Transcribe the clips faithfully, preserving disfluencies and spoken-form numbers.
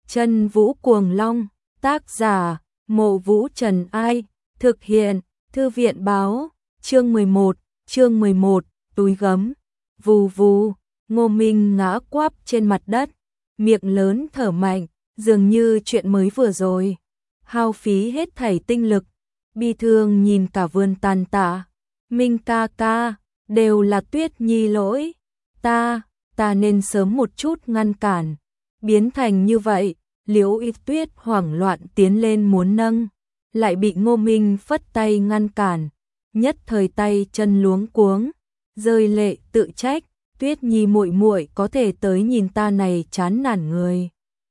Chân Vũ Cuồng Long, tác giả, Mộ Vũ Trần Ai, thực hiện, Thư viện Báo, chương mười một, chương mười một, túi gấm, vù vù, Ngô Minh ngã quắp trên mặt đất, miệng lớn thở mạnh, dường như chuyện mới vừa rồi, hao phí hết thảy tinh lực, bi thương nhìn cả vườn tàn tạ, Minh ca ca, đều là Tuyết Nhi lỗi, ta, ta nên sớm một chút ngăn cản, biến thành như vậy. Liễu Y Tuyết hoảng loạn tiến lên muốn nâng, lại bị Ngô Minh phất tay ngăn cản, nhất thời tay chân luống cuống, rơi lệ tự trách, Tuyết Nhi muội muội có thể tới nhìn ta này chán nản người.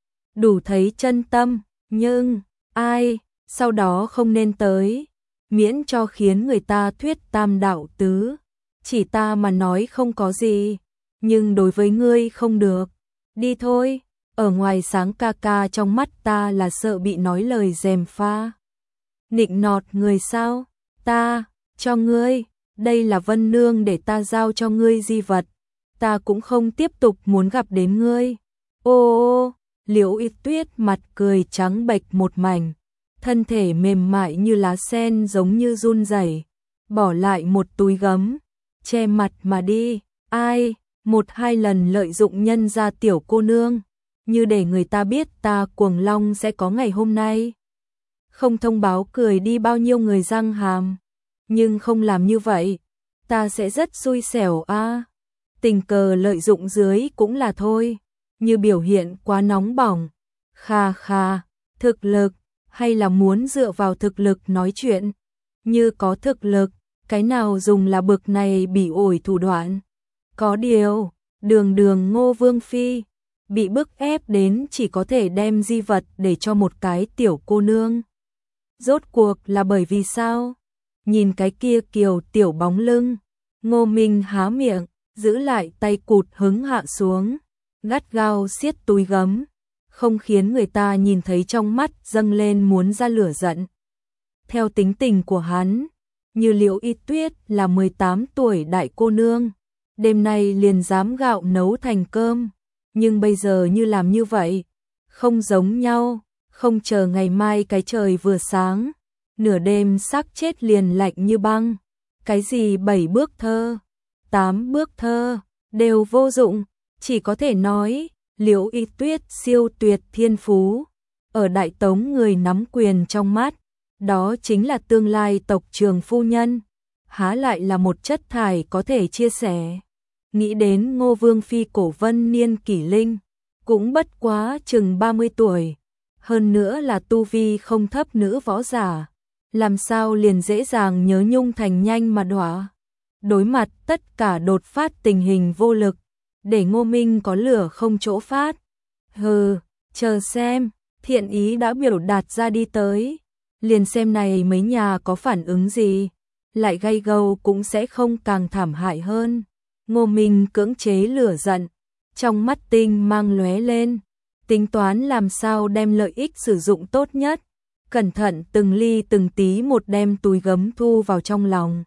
Đủ thấy chân tâm, nhưng, ai, sau đó không nên tới, miễn cho khiến người ta thuyết tam đạo tứ, chỉ ta mà nói không có gì, nhưng đối với ngươi không được, đi thôi. Ở ngoài sáng ca ca trong mắt ta là sợ bị nói lời gièm pha. Nịnh nọt người sao? Ta, cho ngươi, đây là Vân Nương để ta giao cho ngươi di vật. Ta cũng không tiếp tục muốn gặp đến ngươi. Ô ô, Liễu Y Tuyết mặt cười trắng bệch một mảnh. Thân thể mềm mại như lá sen giống như run rẩy, bỏ lại một túi gấm, che mặt mà đi. Ai, một hai lần lợi dụng nhân gia tiểu cô nương. Như để người ta biết ta Cuồng Long sẽ có ngày hôm nay. Không thông báo cười đi bao nhiêu người răng hàm. Nhưng không làm như vậy, ta sẽ rất xui xẻo a. À, tình cờ lợi dụng dưới cũng là thôi. Như biểu hiện quá nóng bỏng. Kha kha, thực lực, hay là muốn dựa vào thực lực nói chuyện. Như có thực lực, cái nào dùng là bực này bị ổi thủ đoạn. Có điều, đường đường Ngô Vương Phi. Bị bức ép đến chỉ có thể đem di vật để cho một cái tiểu cô nương. Rốt cuộc là bởi vì sao? Nhìn cái kia kiều tiểu bóng lưng, Ngô Minh há miệng, giữ lại tay cụt hứng hạ xuống, gắt gao siết túi gấm, không khiến người ta nhìn thấy trong mắt dâng lên muốn ra lửa giận. Theo tính tình của hắn, như Liễu Y Tuyết là mười tám tuổi đại cô nương, đêm nay liền dám gạo nấu thành cơm. Nhưng bây giờ như làm như vậy, không giống nhau, không chờ ngày mai cái trời vừa sáng, nửa đêm xác chết liền lạnh như băng. Cái gì bảy bước thơ, tám bước thơ, đều vô dụng, chỉ có thể nói, Liễu Y Tuyết siêu tuyệt thiên phú. Ở Đại Tống người nắm quyền trong mắt, đó chính là tương lai tộc trưởng phu nhân, há lại là một chất thải có thể chia sẻ. Nghĩ đến Ngô Vương Phi cổ vân niên kỷ linh, cũng bất quá chừng ba mươi tuổi, hơn nữa là tu vi không thấp nữ võ giả, làm sao liền dễ dàng nhớ nhung thành nhanh mà đọa. Đối mặt tất cả đột phát tình hình vô lực, để Ngô Minh có lửa không chỗ phát. Hừ, chờ xem, thiện ý đã biểu đạt ra đi tới, liền xem này mấy nhà có phản ứng gì, lại gay gâu cũng sẽ không càng thảm hại hơn. Ngô Minh cưỡng chế lửa giận, trong mắt tinh mang lóe lên, tính toán làm sao đem lợi ích sử dụng tốt nhất, cẩn thận từng ly từng tí một đem túi gấm thu vào trong lòng.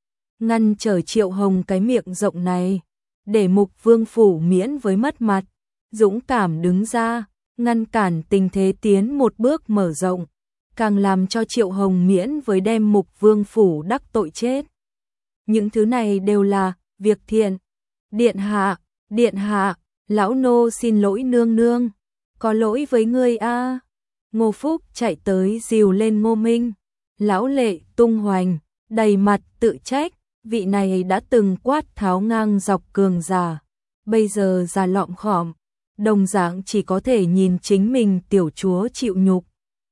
Ngăn trở Triệu Hồng cái miệng rộng này, để Mục Vương phủ miễn với mất mặt, dũng cảm đứng ra, ngăn cản tình thế tiến một bước mở rộng, càng làm cho Triệu Hồng miễn với đem Mục Vương phủ đắc tội chết. Những thứ này đều là việc thiện. Điện hạ, điện hạ, lão nô xin lỗi nương nương, có lỗi với ngươi a. Ngô Phúc chạy tới dìu lên Ngô Minh, lão lệ tung hoành, đầy mặt tự trách, vị này đã từng quát tháo ngang dọc cường giả, bây giờ già lọm khọm, đồng dạng chỉ có thể nhìn chính mình tiểu chúa chịu nhục,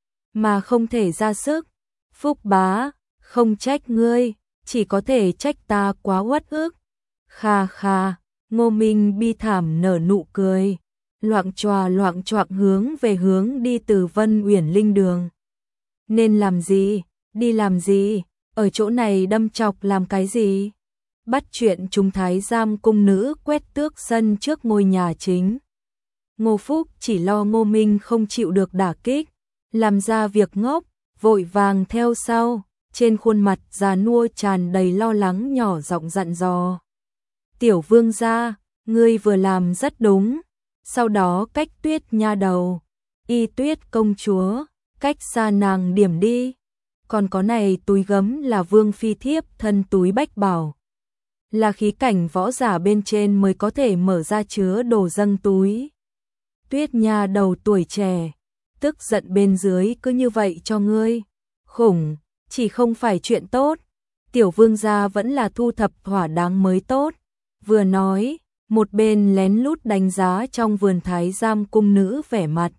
mà không thể ra sức. Phúc bá, không trách ngươi, chỉ có thể trách ta quá uất ức. Kha kha, Ngô Minh bi thảm nở nụ cười, loạng choạng loạng choạng hướng về hướng đi từ Vân Uyển Linh đường. Nên làm gì, đi làm gì, ở chỗ này đâm chọc làm cái gì? Bắt chuyện chúng thái giam cung nữ quét tước sân trước ngôi nhà chính. Ngô Phúc chỉ lo Ngô Minh không chịu được đả kích, làm ra việc ngốc, vội vàng theo sau, trên khuôn mặt già nua tràn đầy lo lắng nhỏ giọng dặn dò. Tiểu vương gia, ngươi vừa làm rất đúng, sau đó cách Tuyết nha đầu, Y Tuyết công chúa, cách xa nàng điểm đi. Còn có này túi gấm là vương phi thiếp thân túi bách bảo. Là khí cảnh võ giả bên trên mới có thể mở ra chứa đồ dâng túi. Tuyết nha đầu tuổi trẻ, tức giận bên dưới cứ như vậy cho ngươi. Khủng, chỉ không phải chuyện tốt. Tiểu vương gia vẫn là thu thập thỏa đáng mới tốt. Vừa nói, một bên lén lút đánh giá trong vườn thái giám cung nữ vẻ mặt.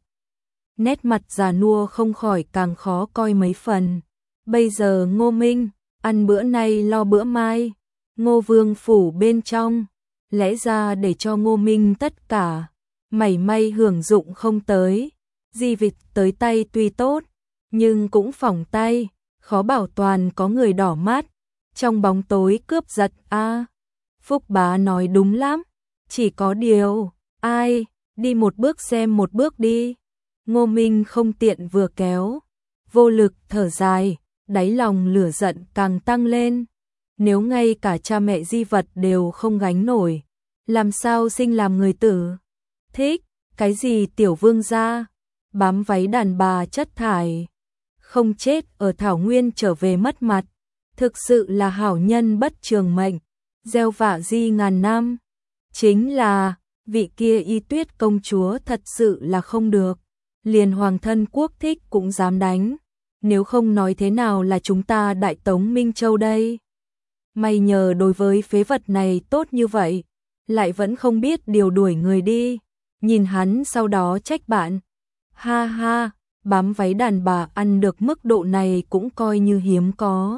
Nét mặt già nua không khỏi càng khó coi mấy phần. Bây giờ Ngô Minh, ăn bữa nay lo bữa mai. Ngô vương phủ bên trong, lẽ ra để cho Ngô Minh tất cả, mảy may hưởng dụng không tới. Di vịt tới tay tuy tốt, nhưng cũng phỏng tay, khó bảo toàn có người đỏ mắt. Trong bóng tối cướp giật a à, Phúc bá nói đúng lắm, chỉ có điều, ai, đi một bước xem một bước đi. Ngô Minh không tiện vừa kéo, vô lực thở dài, đáy lòng lửa giận càng tăng lên. Nếu ngay cả cha mẹ Di vật đều không gánh nổi, làm sao sinh làm người tử? Thích, cái gì tiểu vương gia, bám váy đàn bà chất thải, không chết ở thảo nguyên trở về mất mặt, thực sự là hảo nhân bất trường mệnh, gieo vạ Di ngàn năm. Chính là, vị kia Y Tuyết công chúa thật sự là không được, liền hoàng thân quốc thích cũng dám đánh, nếu không nói thế nào là chúng ta đại tống Minh Châu đây. May nhờ đối với phế vật này tốt như vậy, lại vẫn không biết điều đuổi người đi, nhìn hắn sau đó trách bạn. Ha ha, bám váy đàn bà ăn được mức độ này cũng coi như hiếm có.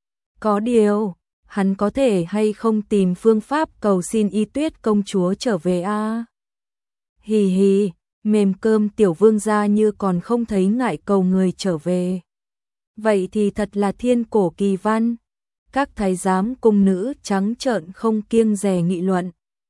Có điều, hắn có thể hay không tìm phương pháp cầu xin Y Tuyết công chúa trở về a? À? Hì hì, mềm cơm tiểu vương gia như còn không thấy ngại cầu người trở về. Vậy thì thật là thiên cổ kỳ văn. Các thái giám cung nữ trắng trợn không kiêng dè nghị luận,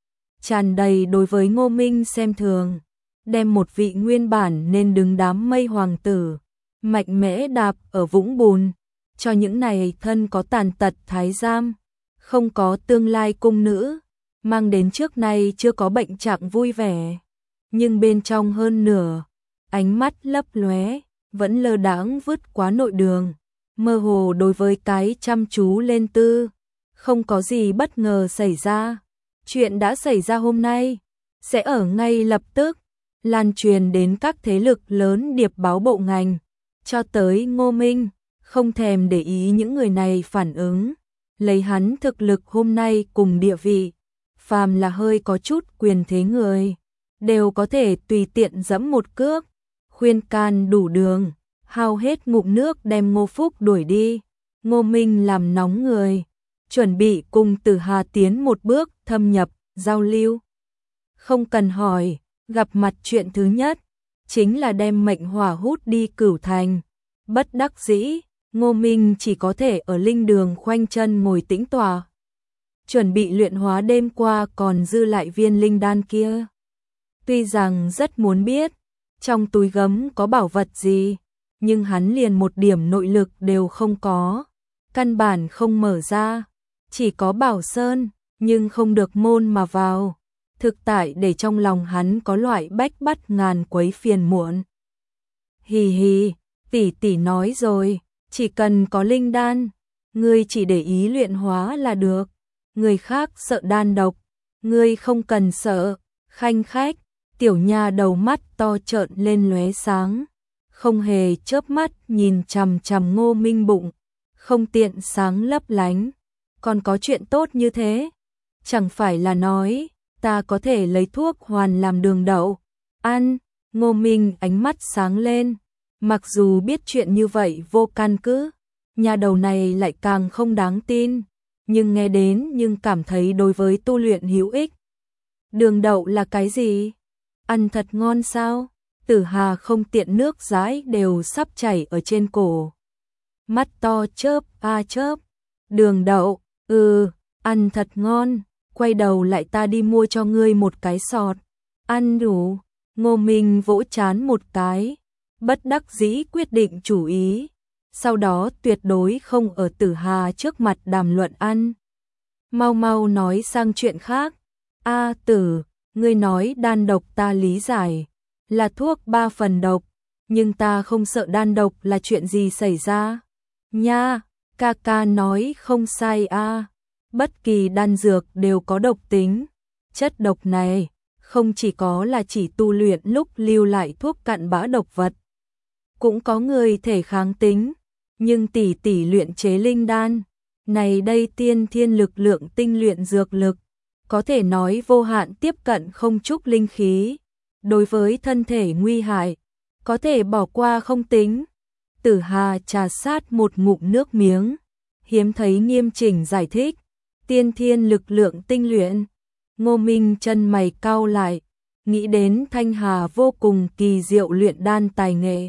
tràn đầy đối với Ngô Minh xem thường, đem một vị nguyên bản nên đứng đám mây hoàng tử, mạnh mẽ đạp ở vũng bùn, cho những này thân có tàn tật thái giám, không có tương lai cung nữ, mang đến trước nay chưa có bệnh trạng vui vẻ, nhưng bên trong hơn nửa, ánh mắt lấp lóe, vẫn lơ đãng vứt quá nội đường. Mơ hồ đối với cái chăm chú lên tư, không có gì bất ngờ xảy ra. Chuyện đã xảy ra hôm nay, sẽ ở ngay lập tức, lan truyền đến các thế lực lớn điệp báo bộ ngành, cho tới Ngô Minh, không thèm để ý những người này phản ứng. Lấy hắn thực lực hôm nay cùng địa vị, phàm là hơi có chút quyền thế người, đều có thể tùy tiện dẫm một cước, khuyên can đủ đường. Hao hết ngụm nước đem Ngô Phúc đuổi đi. Ngô Minh làm nóng người, chuẩn bị cùng Tử Hà tiến một bước thâm nhập, giao lưu. Không cần hỏi, gặp mặt chuyện thứ nhất, chính là đem mệnh hỏa hút đi Cửu Thành. Bất đắc dĩ, Ngô Minh chỉ có thể ở linh đường khoanh chân ngồi tĩnh tọa. Chuẩn bị luyện hóa đêm qua còn dư lại viên linh đan kia. Tuy rằng rất muốn biết, trong túi gấm có bảo vật gì, nhưng hắn liền một điểm nội lực đều không có, căn bản không mở ra, chỉ có bảo sơn, nhưng không được môn mà vào. Thực tại để trong lòng hắn có loại bách bắt ngàn quấy phiền muộn. Hì hì, tỷ tỷ nói rồi, chỉ cần có linh đan, ngươi chỉ để ý luyện hóa là được, người khác sợ đan độc, ngươi không cần sợ. Khanh khách, tiểu nha đầu mắt to trợn lên lóe sáng, không hề chớp mắt nhìn chằm chằm Ngô Minh bụng, không tiện sáng lấp lánh. Còn có chuyện tốt như thế? Chẳng phải là nói, ta có thể lấy thuốc hoàn làm đường đậu, ăn. Ngô Minh ánh mắt sáng lên, mặc dù biết chuyện như vậy vô căn cứ, nhà đầu này lại càng không đáng tin, nhưng nghe đến nhưng cảm thấy đối với tu luyện hữu ích. Đường đậu là cái gì? Ăn thật ngon sao? Tử Hà không tiện nước dãi đều sắp chảy ở trên cổ. Mắt to chớp a chớp. Đường đậu, ừ, ăn thật ngon, quay đầu lại ta đi mua cho ngươi một cái sọt. Ăn đủ. Ngô Minh vỗ chán một cái, bất đắc dĩ quyết định chủ ý, sau đó tuyệt đối không ở Tử Hà trước mặt đàm luận ăn. Mau mau nói sang chuyện khác. A Tử, ngươi nói đan độc ta lý giải, là thuốc ba phần độc, nhưng ta không sợ đan độc là chuyện gì xảy ra. Nha, ca ca nói không sai a. Bất kỳ đan dược đều có độc tính. Chất độc này không chỉ có là chỉ tu luyện lúc lưu lại thuốc cặn bã độc vật, cũng có người thể kháng tính, nhưng tỷ tỷ luyện chế linh đan, này đây tiên thiên lực lượng tinh luyện dược lực, có thể nói vô hạn tiếp cận không trúc linh khí, đối với thân thể nguy hại, có thể bỏ qua không tính. Tử Hà trà sát một ngụm nước miếng, hiếm thấy nghiêm chỉnh giải thích, tiên thiên lực lượng tinh luyện. Ngô Minh chân mày cau lại, nghĩ đến Thanh Hà vô cùng kỳ diệu luyện đan tài nghệ.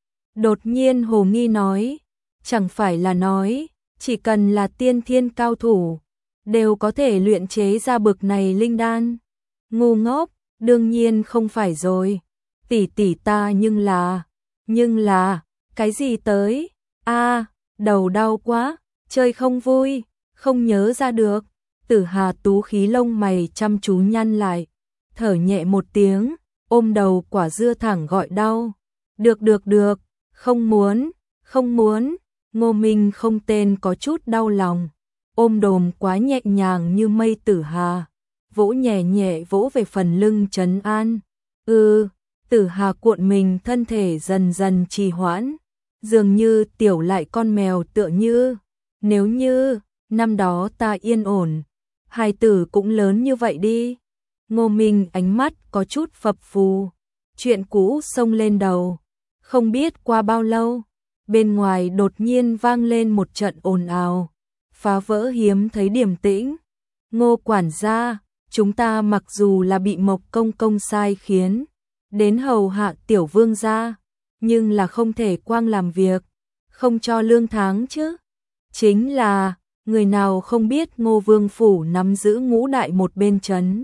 Đột nhiên hồ nghi nói, chẳng phải là nói, chỉ cần là tiên thiên cao thủ, đều có thể luyện chế ra bực này linh đan. Ngu ngốc, đương nhiên không phải rồi. Tỷ tỷ ta nhưng là, nhưng là, cái gì tới? A, đầu đau quá, chơi không vui, không nhớ ra được. Tử Hà tú khí lông mày chăm chú nhăn lại, thở nhẹ một tiếng, ôm đầu quả dưa thẳng gọi đau. Được được được, không muốn, không muốn. Ngô Minh không tên có chút đau lòng, ôm đồm quá nhẹ nhàng như mây. Tử Hà vỗ nhẹ nhẹ vỗ về phần lưng trấn an. Ừ, Tử Hà cuộn mình thân thể dần dần trì hoãn, dường như tiểu lại con mèo tựa như, nếu như năm đó ta yên ổn, hài tử cũng lớn như vậy đi. Ngô Minh ánh mắt có chút phập phù, chuyện cũ xông lên đầu. Không biết qua bao lâu, bên ngoài đột nhiên vang lên một trận ồn ào, phá vỡ hiếm thấy điềm tĩnh. Ngô quản gia, chúng ta mặc dù là bị Mộc công công sai khiến đến hầu hạ tiểu vương gia, nhưng là không thể quang làm việc, không cho lương tháng chứ. Chính là, người nào không biết Ngô Vương Phủ nắm giữ ngũ đại một bên trấn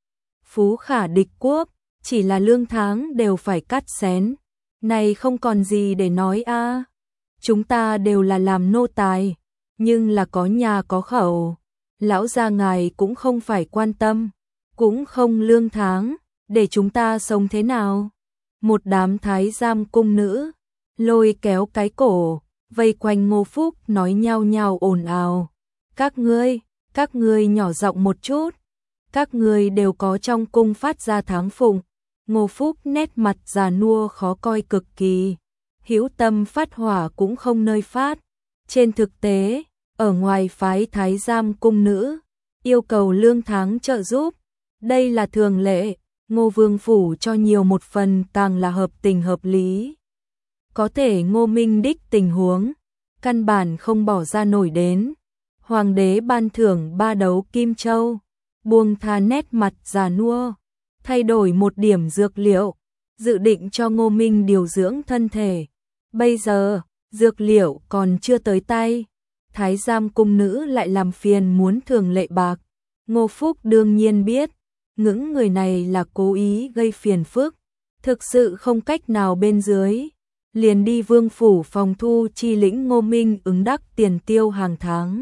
phú khả địch quốc, chỉ là lương tháng đều phải cắt xén. Này không còn gì để nói a. À. Chúng ta đều là làm nô tài, nhưng là có nhà có khẩu. Lão gia ngài cũng không phải quan tâm, cũng không lương tháng, để chúng ta sống thế nào? Một đám thái giám cung nữ, lôi kéo cái cổ, vây quanh Ngô Phúc nói nhao nhao ồn ào. Các ngươi, các ngươi nhỏ giọng một chút, các ngươi đều có trong cung phát ra tháng phụng. Ngô Phúc nét mặt già nua khó coi cực kỳ, hữu tâm phát hỏa cũng không nơi phát. Trên thực tế, ở ngoài phái thái giám cung nữ, yêu cầu lương tháng trợ giúp, đây là thường lệ. Ngô Vương Phủ cho nhiều một phần càng là hợp tình hợp lý. Có thể Ngô Minh đích tình huống, căn bản không bỏ ra nổi đến. Hoàng đế ban thưởng ba đấu kim châu, buông tha nét mặt già nua, thay đổi một điểm dược liệu, dự định cho Ngô Minh điều dưỡng thân thể. Bây giờ, dược liệu còn chưa tới tay, thái giám cung nữ lại làm phiền muốn thường lệ bạc. Ngô Phúc đương nhiên biết, những người này là cố ý gây phiền phức, thực sự không cách nào bên dưới, liền đi Vương Phủ phòng thu chi lĩnh Ngô Minh ứng đắc tiền tiêu hàng tháng.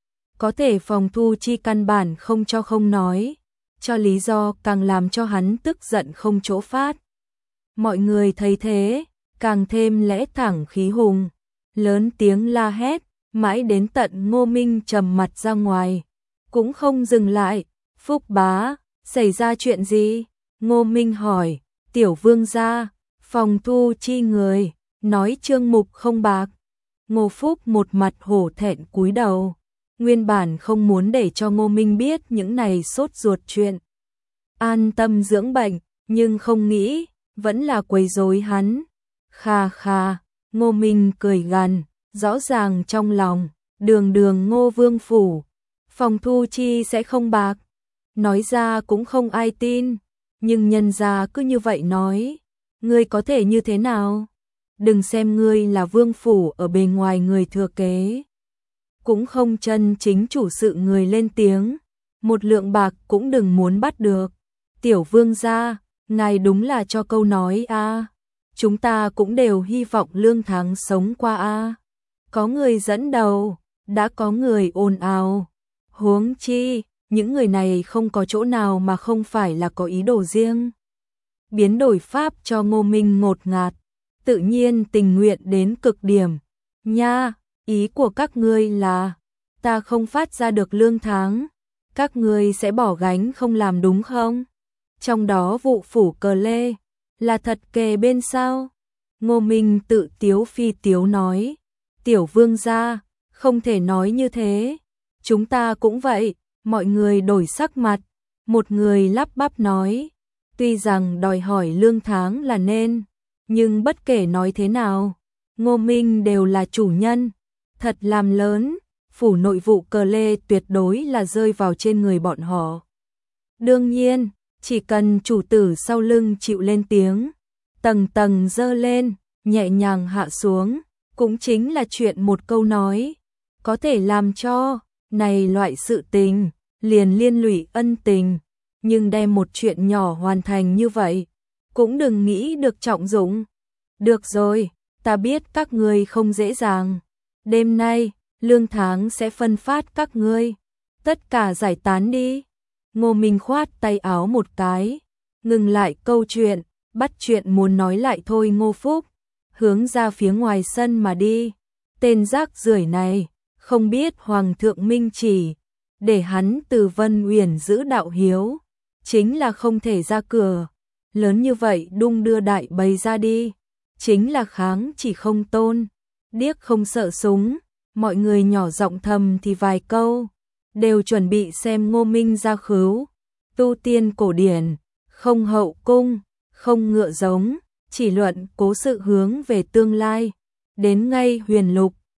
Có thể phòng thu chi căn bản không cho không nói, cho lý do càng làm cho hắn tức giận không chỗ phát. Mọi người thấy thế, càng thêm lẽ thẳng khí hùng, lớn tiếng la hét, mãi đến tận Ngô Minh trầm mặt ra ngoài, cũng không dừng lại. Phúc bá, xảy ra chuyện gì? Ngô Minh hỏi. Tiểu vương gia, phòng thu chi người, nói trương mục không bạc. Ngô Phúc một mặt hổ thẹn cúi đầu, nguyên bản không muốn để cho Ngô Minh biết những này sốt ruột chuyện. An tâm dưỡng bệnh, nhưng không nghĩ, vẫn là quấy rối hắn. Kha kha, Ngô Minh cười gằn, rõ ràng trong lòng, đường đường Ngô Vương Phủ, phòng thu chi sẽ không bạc. Nói ra cũng không ai tin, nhưng nhân gia cứ như vậy nói, ngươi có thể như thế nào? Đừng xem ngươi là Vương Phủ ở bề ngoài người thừa kế, cũng không chân chính chủ sự người lên tiếng, một lượng bạc cũng đừng muốn bắt được. Tiểu vương gia, ngài đúng là cho câu nói a. À. Chúng ta cũng đều hy vọng lương tháng sống qua a. À. Có người dẫn đầu, đã có người ồn ào. Huống chi, những người này không có chỗ nào mà không phải là có ý đồ riêng. biến đổi pháp cho Ngô Minh ngột ngạt, tự nhiên tình nguyện đến cực điểm. Nha, ý của các ngươi là, ta không phát ra được lương tháng, các ngươi sẽ bỏ gánh không làm đúng không? Trong đó vụ phủ cờ lê, là thật kề bên sao? Ngô Minh tự tiếu phi tiếu nói, tiểu vương gia, không thể nói như thế, chúng ta cũng vậy. Mọi người đổi sắc mặt, một người lắp bắp nói, tuy rằng đòi hỏi lương tháng là nên, nhưng bất kể nói thế nào, Ngô Minh đều là chủ nhân, thật làm lớn, phủ nội vụ cờ lê tuyệt đối là rơi vào trên người bọn họ. Đương nhiên, chỉ cần chủ tử sau lưng chịu lên tiếng, tầng tầng dơ lên, nhẹ nhàng hạ xuống, cũng chính là chuyện một câu nói, có thể làm cho này loại sự tình, liền liên lụy ân tình, nhưng đem một chuyện nhỏ hoàn thành như vậy, cũng đừng nghĩ được trọng dụng. Được rồi, ta biết các ngươi không dễ dàng, đêm nay, lương tháng sẽ phân phát các ngươi, tất cả giải tán đi. Ngô Minh khoát tay áo một cái, ngừng lại câu chuyện, bắt chuyện muốn nói lại thôi Ngô Phúc, hướng ra phía ngoài sân mà đi. Tên rác rưởi này, không biết Hoàng thượng minh chỉ, để hắn từ Vân Uyển giữ đạo hiếu, chính là không thể ra cửa, lớn như vậy đung đưa đại bày ra đi, chính là kháng chỉ không tôn, điếc không sợ súng, mọi người nhỏ giọng thầm thì vài câu, đều chuẩn bị xem Ngô Minh ra khứu, tu tiên cổ điển, không hậu cung, không ngựa giống, chỉ luận cố sự hướng về tương lai, đến ngay huyền lục,